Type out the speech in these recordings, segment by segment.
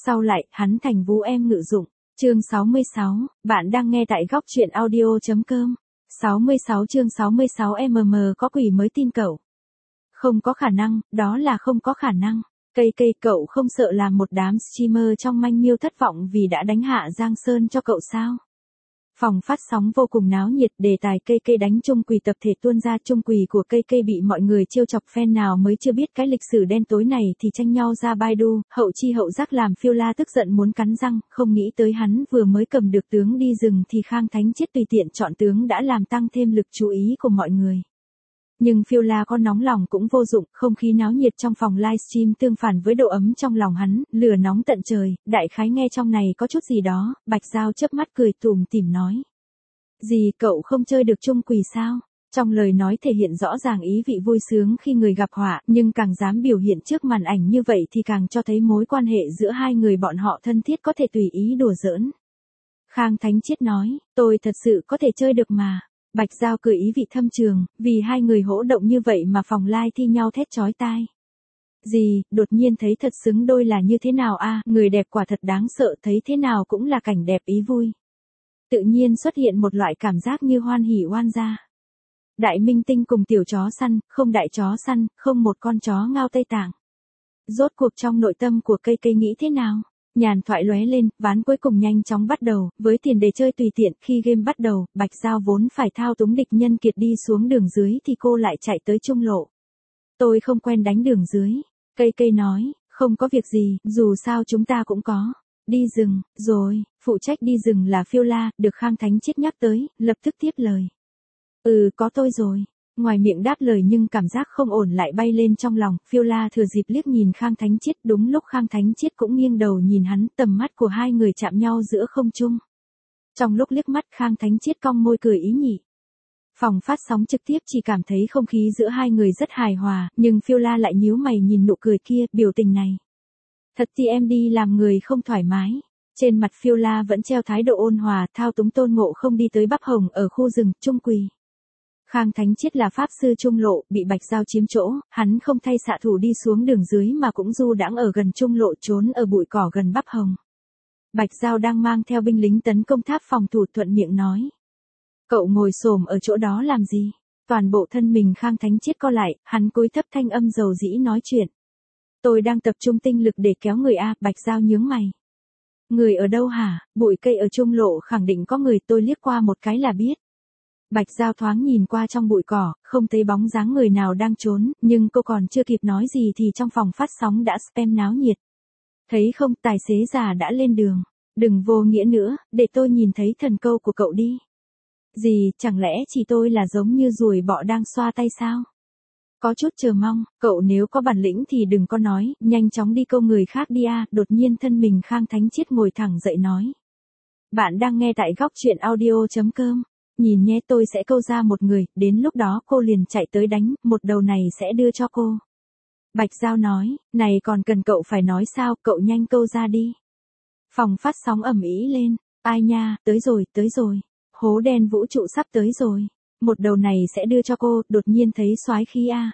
Sau lại, hắn thành vú em ngự dụng. Chương 66, bạn đang nghe tại góc truyện audio.com. 66 chương 66 có quỷ mới tin cậu. Không có khả năng, đó là không có khả năng. Cây cậu không sợ làm một đám streamer trong manh miêu thất vọng vì đã đánh hạ Giang Sơn cho cậu sao? Phòng phát sóng vô cùng náo nhiệt, đề tài cây đánh chung quỳ tập thể tuôn ra. Chung quỳ của cây bị mọi người trêu chọc, fan nào mới chưa biết cái lịch sử đen tối này thì tranh nhau ra Baidu, hậu chi hậu giác làm Phiêu La tức giận muốn cắn răng, không nghĩ tới hắn vừa mới cầm được tướng đi rừng thì Khang Thánh Chiết tùy tiện chọn tướng đã làm tăng thêm lực chú ý của mọi người. Nhưng Phiêu La có nóng lòng cũng vô dụng, không khí náo nhiệt trong phòng livestream tương phản với độ ấm trong lòng hắn, lửa nóng tận trời, đại khái nghe trong này có chút gì đó. Bạch Giao chớp mắt cười tủm tỉm nói. Gì, cậu không chơi được chung quỳ sao? Trong lời nói thể hiện rõ ràng ý vị vui sướng khi người gặp họa, nhưng càng dám biểu hiện trước màn ảnh như vậy thì càng cho thấy mối quan hệ giữa hai người bọn họ thân thiết, có thể tùy ý đùa giỡn. Khang Thánh Chiết nói, tôi thật sự có thể chơi được mà. Bạch Giao cười ý vị thâm trường, vì hai người hỗ động như vậy mà phòng live thi nhau thét chói tai. Gì, đột nhiên thấy thật xứng đôi là như thế nào a? Người đẹp quả thật đáng sợ, thấy thế nào cũng là cảnh đẹp ý vui. Tự nhiên xuất hiện một loại cảm giác như hoan hỉ oan gia. Đại minh tinh cùng tiểu chó săn, không đại chó săn, không một con chó ngao Tây Tạng. Rốt cuộc trong nội tâm của cây nghĩ thế nào? Nhàn thoại lóe lên, ván cuối cùng nhanh chóng bắt đầu, với tiền đề chơi tùy tiện. Khi game bắt đầu, Bạch Giao vốn phải thao túng địch nhân kiệt đi xuống đường dưới thì cô lại chạy tới trung lộ. Tôi không quen đánh đường dưới. Cây nói, không có việc gì, dù sao chúng ta cũng có. Đi rừng, rồi, phụ trách đi rừng là Phiêu La, được Khang Thánh Chiết nhắc tới, lập tức tiếp lời. Có tôi rồi. Ngoài miệng đáp lời nhưng cảm giác không ổn lại bay lên trong lòng. Phiêu La thừa dịp liếc nhìn Khang Thánh Chiết, đúng lúc Khang Thánh Chiết cũng nghiêng đầu nhìn hắn, tầm mắt của hai người chạm nhau giữa không trung. Trong lúc liếc mắt, Khang Thánh Chiết cong môi cười ý nhị. Phòng phát sóng trực tiếp chỉ cảm thấy không khí giữa hai người rất hài hòa, nhưng Phiêu La lại nhíu mày nhìn nụ cười kia, biểu tình này. Thật thì em đi làm người không thoải mái. Trên mặt Phiêu La vẫn treo thái độ ôn hòa, thao túng Tôn Ngộ Không đi tới Bắp Hồng ở khu rừng, chung quỳ. Khang Thánh Chiết là pháp sư trung lộ, bị Bạch Giao chiếm chỗ, hắn không thay xạ thủ đi xuống đường dưới mà cũng du đãng ở gần trung lộ, trốn ở bụi cỏ gần Bắp Hồng. Bạch Giao đang mang theo binh lính tấn công tháp phòng thủ, thuận miệng nói. Cậu ngồi xổm ở chỗ đó làm gì? Toàn bộ thân mình Khang Thánh Chiết co lại, hắn cúi thấp thanh âm dầu dĩ nói chuyện. Tôi đang tập trung tinh lực để kéo người a. Bạch Giao nhướng mày. Người ở đâu hả? Bụi cây ở trung lộ khẳng định có người, tôi liếc qua một cái là biết. Bạch Giao thoáng nhìn qua trong bụi cỏ, không thấy bóng dáng người nào đang trốn, nhưng cô còn chưa kịp nói gì thì trong phòng phát sóng đã spam náo nhiệt. Thấy không, tài xế già đã lên đường. Đừng vô nghĩa nữa, để tôi nhìn thấy thần câu của cậu đi. Gì, chẳng lẽ chỉ tôi là giống như ruồi bọ đang xoa tay sao? Có chút chờ mong, cậu nếu có bản lĩnh thì đừng có nói, nhanh chóng đi câu người khác đi a. Đột nhiên thân mình Khang Thánh Chiết ngồi thẳng dậy nói. Bạn đang nghe tại góc truyện audio.com. Nhìn nhé, tôi sẽ câu ra một người, đến lúc đó cô liền chạy tới đánh, một đầu này sẽ đưa cho cô. Bạch Giao nói, này còn cần cậu phải nói sao, cậu nhanh câu ra đi. Phòng phát sóng ầm ĩ lên, ai nha, tới rồi. Hố đen vũ trụ sắp tới rồi. Một đầu này sẽ đưa cho cô, đột nhiên thấy soái khí a.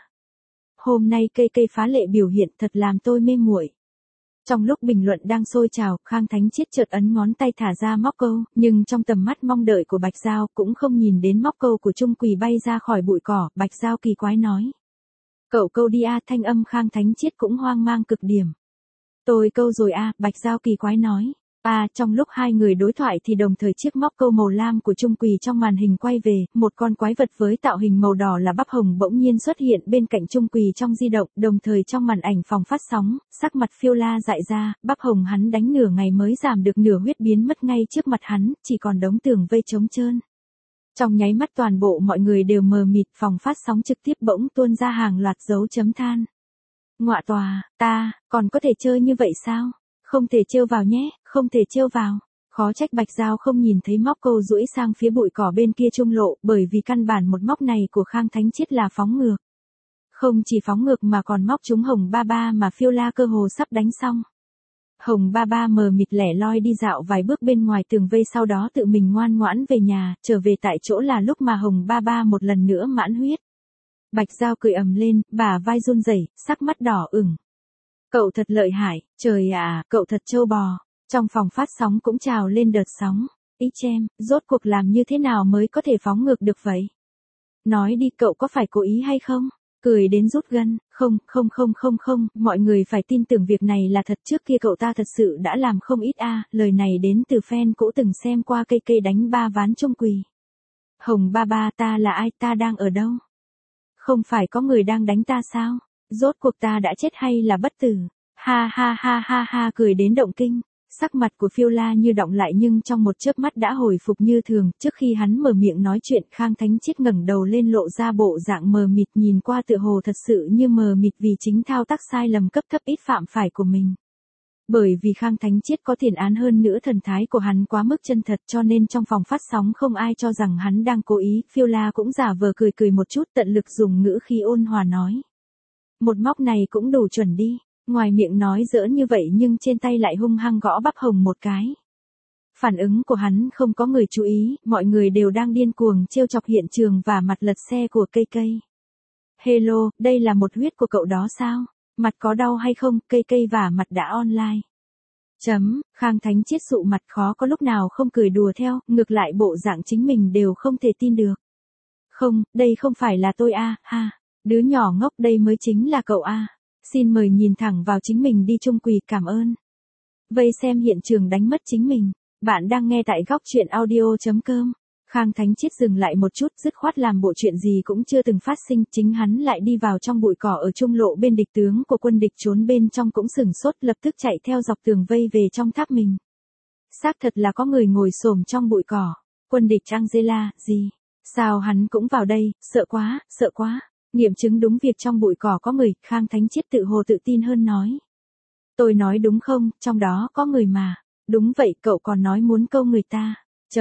Hôm nay cây phá lệ biểu hiện thật làm tôi mê muội. Trong lúc bình luận đang sôi trào, Khang Thánh Chiết chợt ấn ngón tay thả ra móc câu, nhưng trong tầm mắt mong đợi của Bạch Giao cũng không nhìn đến móc câu của Trung Quỳ bay ra khỏi bụi cỏ. Bạch Giao kỳ quái nói. Cậu câu đi a. Thanh âm Khang Thánh Chiết cũng hoang mang cực điểm. Tôi câu rồi a. Bạch Giao kỳ quái nói. Trong lúc hai người đối thoại thì đồng thời chiếc móc câu màu lam của Trung Quỳ trong màn hình quay về, một con quái vật với tạo hình màu đỏ là Bắp Hồng bỗng nhiên xuất hiện bên cạnh Trung Quỳ trong di động, đồng thời trong màn ảnh phòng phát sóng, sắc mặt Phiêu La dại ra, Bắp Hồng hắn đánh nửa ngày mới giảm được nửa huyết biến mất ngay trước mặt hắn, chỉ còn đống tường vây trống trơn. Trong nháy mắt toàn bộ mọi người đều mờ mịt, phòng phát sóng trực tiếp bỗng tuôn ra hàng loạt dấu chấm than. Ngọa tòa, còn có thể chơi như vậy sao? Không thể trêu vào nhé, không thể trêu vào. Khó trách Bạch Giao không nhìn thấy móc câu duỗi sang phía bụi cỏ bên kia trung lộ, bởi vì căn bản một móc này của Khang Thánh Chiết là phóng ngược. Không chỉ phóng ngược mà còn móc trúng Hồng Ba Ba mà Phiêu La cơ hồ sắp đánh xong. Hồng Ba Ba mờ mịt lẻ loi đi dạo vài bước bên ngoài tường vây, sau đó tự mình ngoan ngoãn về nhà, trở về tại chỗ là lúc mà Hồng Ba Ba một lần nữa mãn huyết. Bạch Giao cười ầm lên, bả vai run rẩy, sắc mắt đỏ ửng. Cậu thật lợi hại, trời ạ, cậu thật trâu bò. Trong phòng phát sóng cũng trào lên đợt sóng. Ý chem, rốt cuộc làm như thế nào mới có thể phóng ngược được vậy? Nói đi, cậu có phải cố ý hay không? Cười đến rút gân, không, mọi người phải tin tưởng việc này là thật, trước kia cậu ta thật sự đã làm không ít lời này đến từ fan cũ từng xem qua cây cây đánh 3 ván chung quỳ. Hồng ba ba, ta là ai, ta đang ở đâu? Không phải có người đang đánh ta sao? Rốt cuộc ta đã chết hay là bất tử? Ha, cười đến động kinh. Sắc mặt của Phiêu La như đọng lại nhưng trong một chớp mắt đã hồi phục như thường, trước khi hắn mở miệng nói chuyện, Khang Thánh Chiết ngẩng đầu lên lộ ra bộ dạng mờ mịt, nhìn qua tựa hồ thật sự như mờ mịt vì chính thao tác sai lầm cấp thấp ít phạm phải của mình. Bởi vì Khang Thánh Chiết có tiền án hơn nữa, thần thái của hắn quá mức chân thật cho nên trong phòng phát sóng không ai cho rằng hắn đang cố ý, Phiêu La cũng giả vờ cười một chút, tận lực dùng ngữ khí ôn hòa nói. Một móc này cũng đủ chuẩn đi. Ngoài miệng nói giỡn như vậy nhưng trên tay lại hung hăng gõ bắp Hồng một cái. Phản ứng của hắn không có người chú ý, mọi người đều đang điên cuồng trêu chọc hiện trường và mặt lật xe của cây cây. Hello, đây là một huyết của cậu đó sao? Mặt có đau hay không? Cây cây và mặt đã online. Khang Thánh Chiết sụ mặt khó có lúc nào không cười đùa theo, ngược lại bộ dạng chính mình đều không thể tin được. Không, đây không phải là tôi ha. Đứa nhỏ ngốc, đây mới chính là cậu Xin mời nhìn thẳng vào chính mình đi chung quỳ, cảm ơn. Vây xem hiện trường đánh mất chính mình. Bạn đang nghe tại góc truyện audio.com. Khang Thánh Chiết dừng lại một chút, dứt khoát làm bộ chuyện gì cũng chưa từng phát sinh, chính hắn lại đi vào trong bụi cỏ ở trung lộ bên địch, tướng của quân địch trốn bên trong cũng sửng sốt, lập tức chạy theo dọc tường vây về trong tháp mình. Xác thật là có người ngồi xổm trong bụi cỏ. Quân địch Angela, gì? Sao hắn cũng vào đây, sợ quá. Nghiệm chứng đúng việc trong bụi cỏ có người, Khang Thánh Chiết tự hồ tự tin hơn nói. Tôi nói đúng không, trong đó có người mà. Đúng vậy, cậu còn nói muốn câu người ta.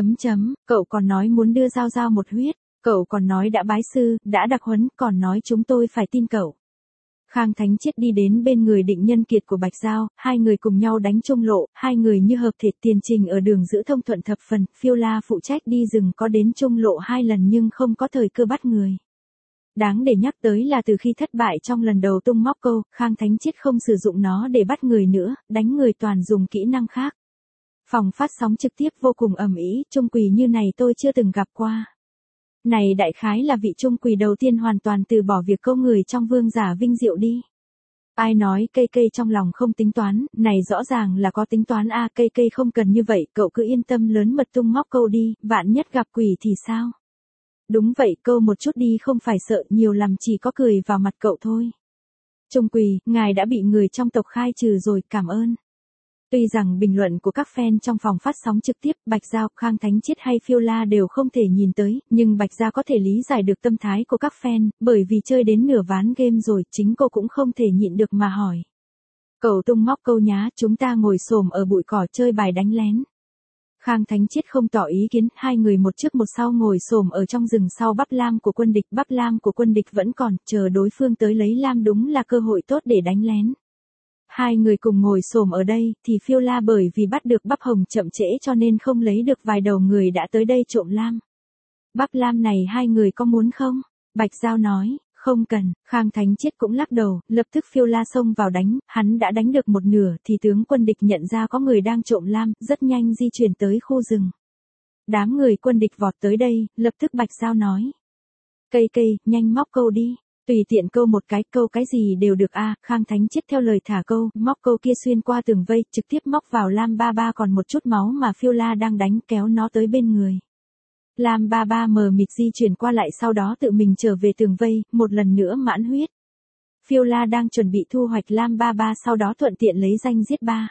Cậu còn nói muốn đưa Giao một huyết. Cậu còn nói đã bái sư, đã đặc huấn, còn nói chúng tôi phải tin cậu. Khang Thánh Chiết đi đến bên người Định Nhân Kiệt của Bạch Giao, hai người cùng nhau đánh chung lộ, hai người như hợp thể, tiền trình ở đường giữ thông thuận thập phần, Phiêu La phụ trách đi rừng có đến chung lộ 2 lần nhưng không có thời cơ bắt người. Đáng để nhắc tới là từ khi thất bại trong lần đầu tung móc câu, Khang Thánh Chiết không sử dụng nó để bắt người nữa, đánh người toàn dùng kỹ năng khác. Phòng phát sóng trực tiếp vô cùng ầm ĩ, chung quỳ như này tôi chưa từng gặp qua. Này đại khái là vị chung quỳ đầu tiên hoàn toàn từ bỏ việc câu người trong vương giả vinh diệu đi. Ai nói cây cây trong lòng không tính toán, này rõ ràng là có tính toán cây cây không cần như vậy, cậu cứ yên tâm lớn mật tung móc câu đi, vạn nhất gặp quỷ thì sao? Đúng vậy, câu một chút đi, không phải sợ, nhiều lắm chỉ có cười vào mặt cậu thôi. Chung quỳ, ngài đã bị người trong tộc khai trừ rồi, cảm ơn. Tuy rằng bình luận của các fan trong phòng phát sóng trực tiếp, Bạch Giao, Khang Thánh Chiết hay Phiêu La đều không thể nhìn tới, nhưng Bạch Giao có thể lý giải được tâm thái của các fan, bởi vì chơi đến nửa ván game rồi, chính cô cũng không thể nhịn được mà hỏi. Cậu tung móc câu nhá, chúng ta ngồi xổm ở bụi cỏ chơi bài đánh lén. Khang Thánh Chiết không tỏ ý kiến, hai người một trước một sau ngồi xổm ở trong rừng sau bắp lam của quân địch, bắp lam của quân địch vẫn còn, chờ đối phương tới lấy lam đúng là cơ hội tốt để đánh lén. Hai người cùng ngồi xổm ở đây, thì Phiêu La bởi vì bắt được bắp hồng chậm trễ cho nên không lấy được vài đầu người đã tới đây trộm lam. Bắp lam này hai người có muốn không? Bạch Giao nói, không cần, Khang Thánh Chiết cũng lắc đầu, lập tức Phiêu La xông vào đánh, hắn đã đánh được một nửa thì tướng quân địch nhận ra có người đang trộm lam, rất nhanh di chuyển tới khu rừng. Đám người quân địch vọt tới đây, lập tức Bạch Giao nói. Cây cây, nhanh móc câu đi. Tùy tiện câu một cái, câu cái gì đều được Khang Thánh Chiết theo lời thả câu, móc câu kia xuyên qua tường vây, trực tiếp móc vào lam 33 còn một chút máu mà Phiêu La đang đánh, kéo nó tới bên người. Lam 33 mờ mịt di chuyển qua lại sau đó tự mình trở về tường vây, một lần nữa mãn huyết. Phiêu La đang chuẩn bị thu hoạch lam 33 sau đó thuận tiện lấy danh giết 3.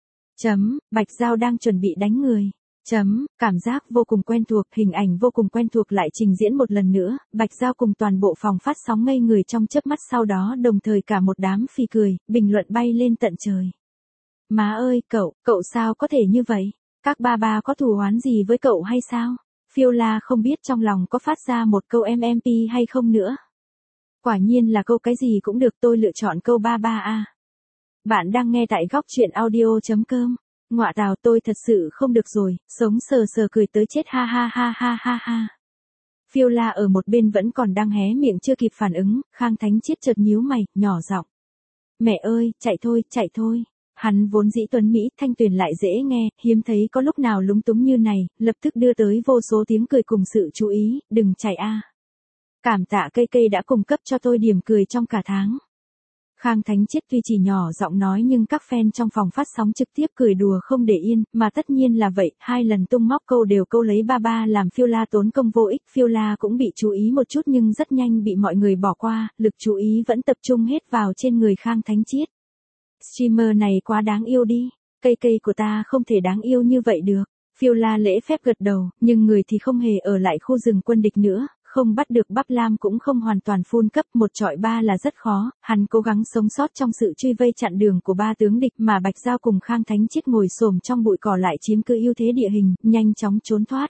Bạch Giao đang chuẩn bị đánh người. Cảm giác vô cùng quen thuộc, hình ảnh vô cùng quen thuộc lại trình diễn một lần nữa, Bạch Giao cùng toàn bộ phòng phát sóng ngây người trong chớp mắt, sau đó đồng thời cả một đám phì cười, bình luận bay lên tận trời. Má ơi, cậu sao có thể như vậy? Các ba có thù oán gì với cậu hay sao? Phiêu La không biết trong lòng có phát ra một câu MMP hay không nữa. Quả nhiên là câu cái gì cũng được, tôi lựa chọn câu 33 Bạn đang nghe tại góc truyện audio.com. Ngọa tào, tôi thật sự không được rồi, sống sờ cười tới chết ha. Phiêu La ở một bên vẫn còn đang hé miệng chưa kịp phản ứng, Khang Thánh Chiết chợt nhíu mày, nhỏ giọng. Mẹ ơi, chạy thôi. Hắn vốn dĩ tuấn Mỹ, thanh tuyền lại dễ nghe, hiếm thấy có lúc nào lúng túng như này, lập tức đưa tới vô số tiếng cười cùng sự chú ý, đừng chạy a. Cảm tạ cây cây đã cung cấp cho tôi điểm cười trong cả tháng. Khang Thánh Triết tuy chỉ nhỏ giọng nói nhưng các fan trong phòng phát sóng trực tiếp cười đùa không để yên, mà tất nhiên là vậy, 2 lần tung móc câu đều câu lấy ba làm Phiêu La tốn công vô ích, Phiêu La cũng bị chú ý một chút nhưng rất nhanh bị mọi người bỏ qua, lực chú ý vẫn tập trung hết vào trên người Khang Thánh Triết. Streamer này quá đáng yêu đi, cây cây của ta không thể đáng yêu như vậy được. Phiêu La lễ phép gật đầu, nhưng người thì không hề ở lại khu rừng quân địch nữa. Không bắt được Bắp Lam cũng không hoàn toàn full cấp, 1 chọi 3 là rất khó, hắn cố gắng sống sót trong sự truy vây chặn đường của 3 tướng địch mà Bạch Giao cùng Khang Thánh Triết ngồi xổm trong bụi cỏ lại chiếm cứ ưu thế địa hình, nhanh chóng trốn thoát.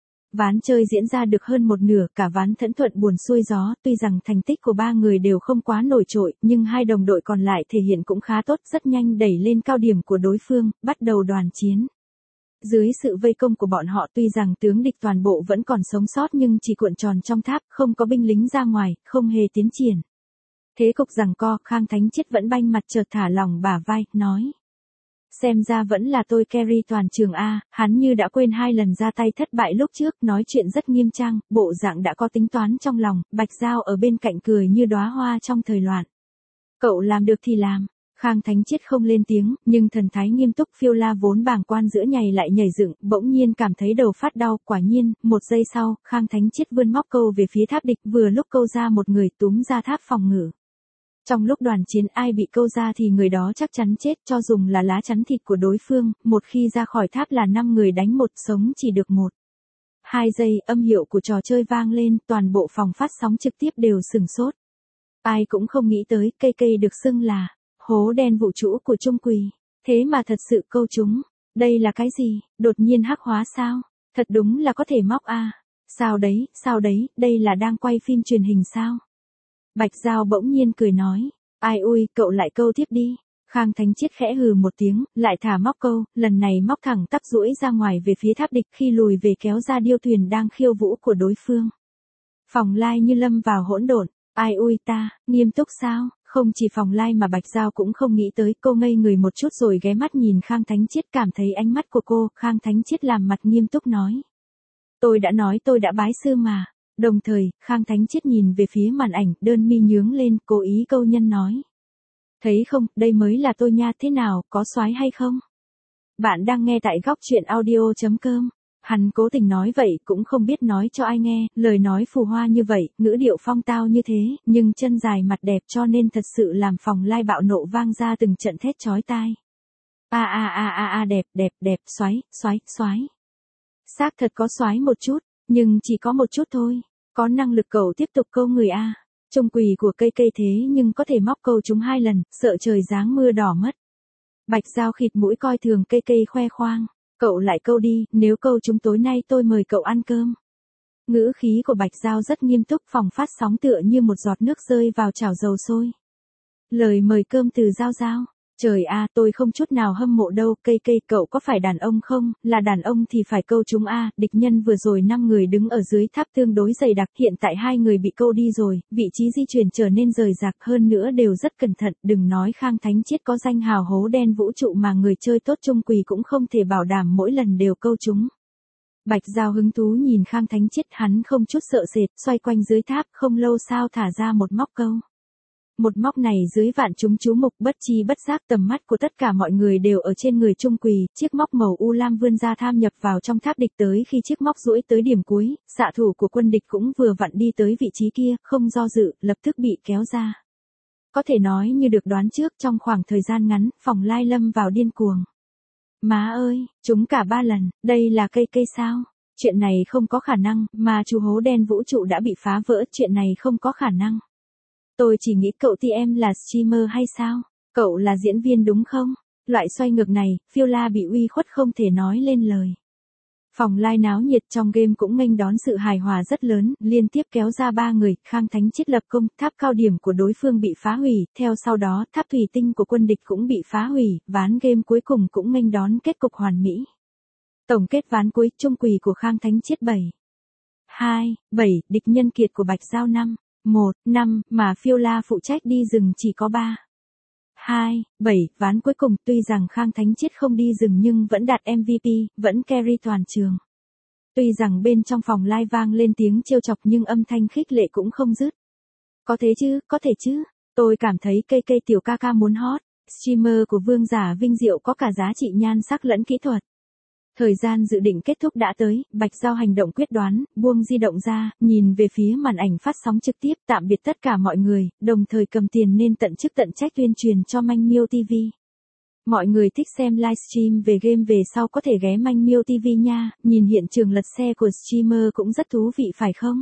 Ván chơi diễn ra được hơn một nửa, cả ván thẫn thuận buồn xuôi gió, tuy rằng thành tích của 3 người đều không quá nổi trội, nhưng 2 đồng đội còn lại thể hiện cũng khá tốt, rất nhanh đẩy lên cao điểm của đối phương, bắt đầu đoàn chiến. Dưới sự vây công của bọn họ tuy rằng tướng địch toàn bộ vẫn còn sống sót nhưng chỉ cuộn tròn trong tháp, không có binh lính ra ngoài, không hề tiến triển. Thế cục giằng co, Khang Thánh Triết vẫn banh mặt chợt thả lỏng bả vai, nói. Xem ra vẫn là tôi carry toàn trường A, hắn như đã quên 2 lần ra tay thất bại lúc trước, nói chuyện rất nghiêm trang, bộ dạng đã có tính toán trong lòng, Bạch Giao ở bên cạnh cười như đóa hoa trong thời loạn. Cậu làm được thì làm. Khang Thánh Triết không lên tiếng, nhưng thần thái nghiêm túc. Phiêu La vốn bàng quan giữa nhảy lại nhảy dựng, bỗng nhiên cảm thấy đầu phát đau, quả nhiên, 1 giây sau, Khang Thánh Triết vươn móc câu về phía tháp địch, vừa lúc câu ra một người túm ra tháp phòng ngự. Trong lúc đoàn chiến ai bị câu ra thì người đó chắc chắn chết, cho dùng là lá chắn thịt của đối phương, một khi ra khỏi tháp là 5 người đánh 1, sống chỉ được 1. 2 giây, âm hiệu của trò chơi vang lên, toàn bộ phòng phát sóng trực tiếp đều sửng sốt. Ai cũng không nghĩ tới, cây cây được xưng là hố đen vũ trụ của Trung Quỳ. Thế mà thật sự câu chúng. Đây là cái gì? Đột nhiên hắc hóa sao? Thật đúng là có thể móc a. Sao đấy, đây là đang quay phim truyền hình sao? Bạch Giao bỗng nhiên cười nói. Ai ui, cậu lại câu tiếp đi. Khang Thánh Triết khẽ hừ một tiếng, lại thả móc câu, lần này móc thẳng tắp duỗi ra ngoài về phía tháp địch, khi lùi về kéo ra điêu thuyền đang khiêu vũ của đối phương. Phòng lai như lâm vào hỗn độn. Ai ui ta, nghiêm túc sao? Không chỉ Phòng Lai mà Bạch Giao cũng không nghĩ tới, cô ngây người một chút rồi ghé mắt nhìn Khang Thánh Triết, cảm thấy ánh mắt của cô. Khang Thánh Triết làm mặt nghiêm túc nói. Tôi đã nói tôi đã bái sư mà. Đồng thời, Khang Thánh Triết nhìn về phía màn ảnh, đơn mi nhướng lên, cố ý câu nhân nói. Thấy không, đây mới là tôi nha, thế nào, có soái hay không? Bạn đang nghe tại góc truyện audio.com. Hắn cố tình nói vậy cũng không biết nói cho ai nghe, lời nói phù hoa như vậy, ngữ điệu phong tao như thế, nhưng chân dài mặt đẹp cho nên thật sự làm Phòng Lai bạo nộ vang ra từng trận thét chói tai. Đẹp, soái. Xác thật có soái một chút, nhưng chỉ có một chút thôi, có năng lực cậu tiếp tục câu người a. Trung Quỳ của cây cây thế nhưng có thể móc câu chúng 2 lần, sợ trời giáng mưa đỏ mất. Bạch Giao khịt mũi coi thường cây cây khoe khoang. Cậu lại câu đi, nếu câu chúng tối nay tôi mời cậu ăn cơm. Ngữ khí của Bạch Giao rất nghiêm túc, phòng phát sóng tựa như một giọt nước rơi vào chảo dầu sôi. Lời mời cơm từ Giao Giao. Trời a, tôi không chút nào hâm mộ đâu, cây cây cậu có phải đàn ông không, là đàn ông thì phải câu chúng a. Địch nhân vừa rồi 5 người đứng ở dưới tháp tương đối dày đặc, hiện tại 2 người bị câu đi rồi, vị trí di chuyển trở nên rời rạc hơn nữa đều rất cẩn thận, đừng nói Khang Thánh Triết có danh hào hố đen vũ trụ mà người chơi tốt Trung Quỳ cũng không thể bảo đảm mỗi lần đều câu chúng. Bạch Giao hứng thú nhìn Khang Thánh Triết, hắn không chút sợ sệt, xoay quanh dưới tháp, không lâu sau thả ra một móc câu. Một móc này dưới vạn chúng chú mục, bất chi bất giác tầm mắt của tất cả mọi người đều ở trên người Trung Quỳ, chiếc móc màu u lam vươn ra tham nhập vào trong tháp địch, tới khi chiếc móc duỗi tới điểm cuối, xạ thủ của quân địch cũng vừa vặn đi tới vị trí kia, không do dự, lập tức bị kéo ra. Có thể nói như được đoán trước, trong khoảng thời gian ngắn, Phòng Lai lâm vào điên cuồng. Má ơi, chúng cả 3 lần, đây là cây cây sao? Chuyện này không có khả năng, mà chú hố đen vũ trụ đã bị phá vỡ, chuyện này không có khả năng. Tôi chỉ nghĩ cậu thì em là streamer hay sao? Cậu là diễn viên đúng không? Loại xoay ngược này, Phiêu La bị uy khuất không thể nói lên lời. Phòng Lai náo nhiệt, trong game cũng nghênh đón sự hài hòa rất lớn, liên tiếp kéo ra 3 người, Khang Thánh Triết lập công, tháp cao điểm của đối phương bị phá hủy, theo sau đó tháp thủy tinh của quân địch cũng bị phá hủy, ván game cuối cùng cũng nghênh đón kết cục hoàn mỹ. Tổng kết ván cuối, Trung Quỳ của Khang Thánh Triết 7, địch nhân kiệt của Bạch Giao 5, mà Phiêu La phụ trách đi rừng chỉ có 3. 2, 7, ván cuối cùng tuy rằng Khang Thánh Chiết không đi rừng nhưng vẫn đạt MVP, vẫn carry toàn trường. Tuy rằng bên trong phòng live vang lên tiếng trêu chọc nhưng âm thanh khích lệ cũng không dứt. Có thế chứ, có thể chứ. Tôi cảm thấy cây cây tiểu ca ca muốn hot. Streamer của Vương Giả Vinh Diệu có cả giá trị nhan sắc lẫn kỹ thuật. Thời gian dự định kết thúc đã tới, Bạch Giao hành động quyết đoán, buông di động ra, nhìn về phía màn ảnh phát sóng trực tiếp tạm biệt tất cả mọi người, đồng thời cầm tiền nên tận chức tận trách tuyên truyền cho Manh Miêu TV. Mọi người thích xem livestream về game về sau có thể ghé Manh Miêu TV nha, nhìn hiện trường lật xe của streamer cũng rất thú vị phải không?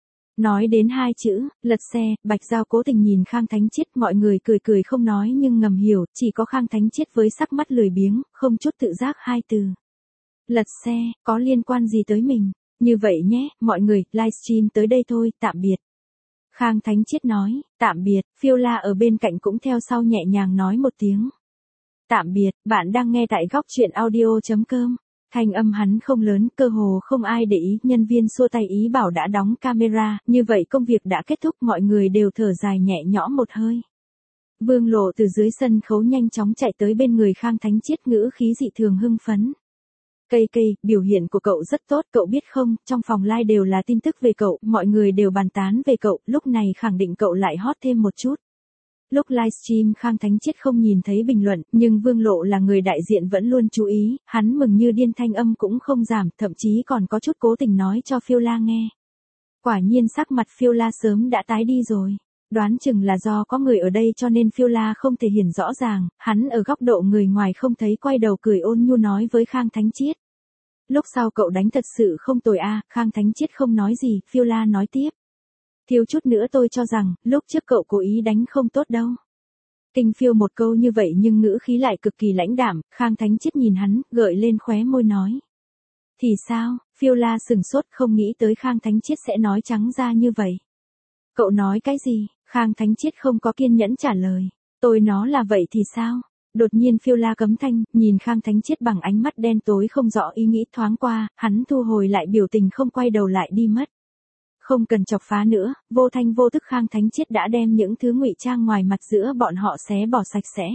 Nói đến hai chữ, lật xe, Bạch Giao cố tình nhìn Khang Thánh Chiết, mọi người cười cười không nói nhưng ngầm hiểu, chỉ có Khang Thánh Chiết với sắc mắt lười biếng, không chút tự giác hai từ. Lật xe, có liên quan gì tới mình? Như vậy nhé, mọi người, livestream tới đây thôi, tạm biệt. Khang Thánh Chiết nói, tạm biệt, Phiêu La ở bên cạnh cũng theo sau nhẹ nhàng nói một tiếng. Tạm biệt, bạn đang nghe tại góc truyện audio.com. Thanh âm hắn không lớn, cơ hồ không ai để ý, nhân viên xua tay ý bảo đã đóng camera, như vậy công việc đã kết thúc, mọi người đều thở dài nhẹ nhõm một hơi. Vương Lộ từ dưới sân khấu nhanh chóng chạy tới bên người Khang Thánh Chiết, ngữ khí dị thường hưng phấn. Cây cây, biểu hiện của cậu rất tốt, cậu biết không, trong phòng live đều là tin tức về cậu, mọi người đều bàn tán về cậu, lúc này khẳng định cậu lại hot thêm một chút. Lúc livestream Khang Thánh Chiết không nhìn thấy bình luận, nhưng Vương Lộ là người đại diện vẫn luôn chú ý, hắn mừng như điên, thanh âm cũng không giảm, thậm chí còn có chút cố tình nói cho Phiêu La nghe. Quả nhiên sắc mặt Phiêu La sớm đã tái đi rồi. Đoán chừng là do có người ở đây cho nên Phiêu La không thể hiển rõ ràng, hắn ở góc độ người ngoài không thấy quay đầu cười ôn nhu nói với Khang Thánh Chiết. Lúc sau cậu đánh thật sự không tồi a. Khang Thánh Chiết không nói gì, Phiêu La nói tiếp. Thiếu chút nữa tôi cho rằng, lúc trước cậu cố ý đánh không tốt đâu. Kinh Phiêu một câu như vậy nhưng ngữ khí lại cực kỳ lãnh đạm, Khang Thánh Chiết nhìn hắn, gợi lên khóe môi nói. Thì sao, Phiêu La sừng sốt không nghĩ tới Khang Thánh Chiết sẽ nói trắng ra như vậy. Cậu nói cái gì? Khang Thánh Chiết không có kiên nhẫn trả lời. Tôi nó là vậy thì sao? Đột nhiên Phiêu La cấm thanh, nhìn Khang Thánh Chiết bằng ánh mắt đen tối không rõ ý nghĩ thoáng qua, hắn thu hồi lại biểu tình không quay đầu lại đi mất. Không cần chọc phá nữa, vô thanh vô tức Khang Thánh Chiết đã đem những thứ ngụy trang ngoài mặt giữa bọn họ xé bỏ sạch sẽ.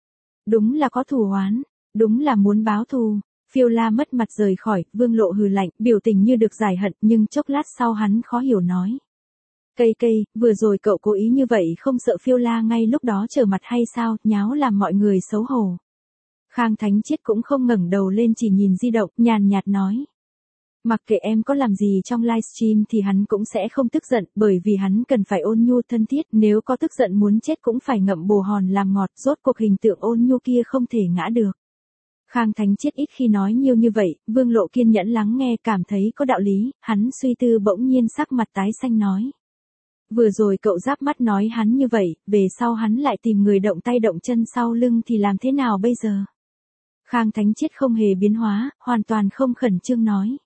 Đúng là có thù oán, đúng là muốn báo thù. Phiêu La mất mặt rời khỏi, Vương Lộ hừ lạnh, biểu tình như được giải hận, nhưng chốc lát sau hắn khó hiểu nói. Cây cây, vừa rồi cậu cố ý như vậy không sợ Phiêu La ngay lúc đó trở mặt hay sao, nháo làm mọi người xấu hổ. Khang Thánh Chiết cũng không ngẩng đầu lên chỉ nhìn di động, nhàn nhạt nói. Mặc kệ em có làm gì trong livestream thì hắn cũng sẽ không tức giận, bởi vì hắn cần phải ôn nhu thân thiết, nếu có tức giận muốn chết cũng phải ngậm bồ hòn làm ngọt, rốt cuộc hình tượng ôn nhu kia không thể ngã được. Khang Thánh Chiết ít khi nói nhiều như vậy, Vương Lộ kiên nhẫn lắng nghe cảm thấy có đạo lý, hắn suy tư bỗng nhiên sắc mặt tái xanh nói. Vừa rồi cậu giáp mắt nói hắn như vậy, về sau hắn lại tìm người động tay động chân sau lưng thì làm thế nào bây giờ? Khang Thánh Chiết không hề biến hóa, hoàn toàn không khẩn trương nói.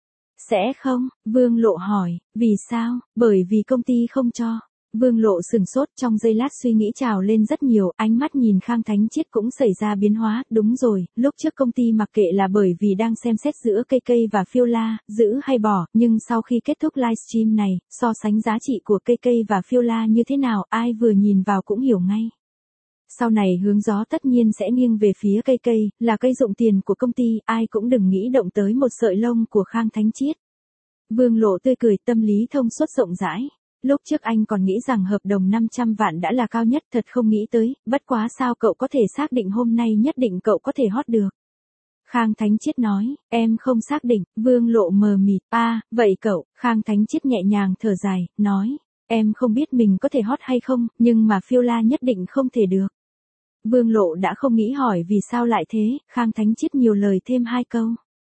Sẽ không, Vương Lộ hỏi, vì sao? Bởi vì công ty không cho. Vương Lộ sừng sốt, trong giây lát suy nghĩ trào lên rất nhiều, ánh mắt nhìn Khang Thánh Chiết cũng xảy ra biến hóa, đúng rồi, lúc trước công ty mặc kệ là bởi vì đang xem xét giữa cây cây và Phiêu La, giữ hay bỏ, nhưng sau khi kết thúc livestream này, so sánh giá trị của cây cây và Phiêu La như thế nào, ai vừa nhìn vào cũng hiểu ngay. Sau này hướng gió tất nhiên sẽ nghiêng về phía cây cây, là cây dụng tiền của công ty, ai cũng đừng nghĩ động tới một sợi lông của Khang Thánh Chiết. Vương Lộ tươi cười, tâm lý thông suốt rộng rãi. Lúc trước anh còn nghĩ rằng hợp đồng 500 vạn đã là cao nhất, thật không nghĩ tới, bất quá sao cậu có thể xác định hôm nay nhất định cậu có thể hot được. Khang Thánh Chiết nói, em không xác định, Vương Lộ mờ mịt, vậy cậu, Khang Thánh Chiết nhẹ nhàng thở dài, nói, em không biết mình có thể hot hay không, nhưng mà Phiêu La nhất định không thể được. Vương Lộ đã không nghĩ hỏi vì sao lại thế, Khang Thánh Chiết nhiều lời thêm hai câu.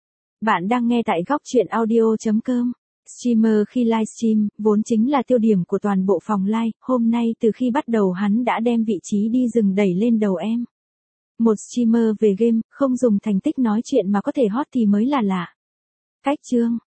Bạn đang nghe tại góc truyện audio.com. Streamer khi livestream, vốn chính là tiêu điểm của toàn bộ phòng live, hôm nay từ khi bắt đầu hắn đã đem vị trí đi rừng đẩy lên đầu em. Một streamer về game, không dùng thành tích nói chuyện mà có thể hot thì mới là lạ. Cách chương.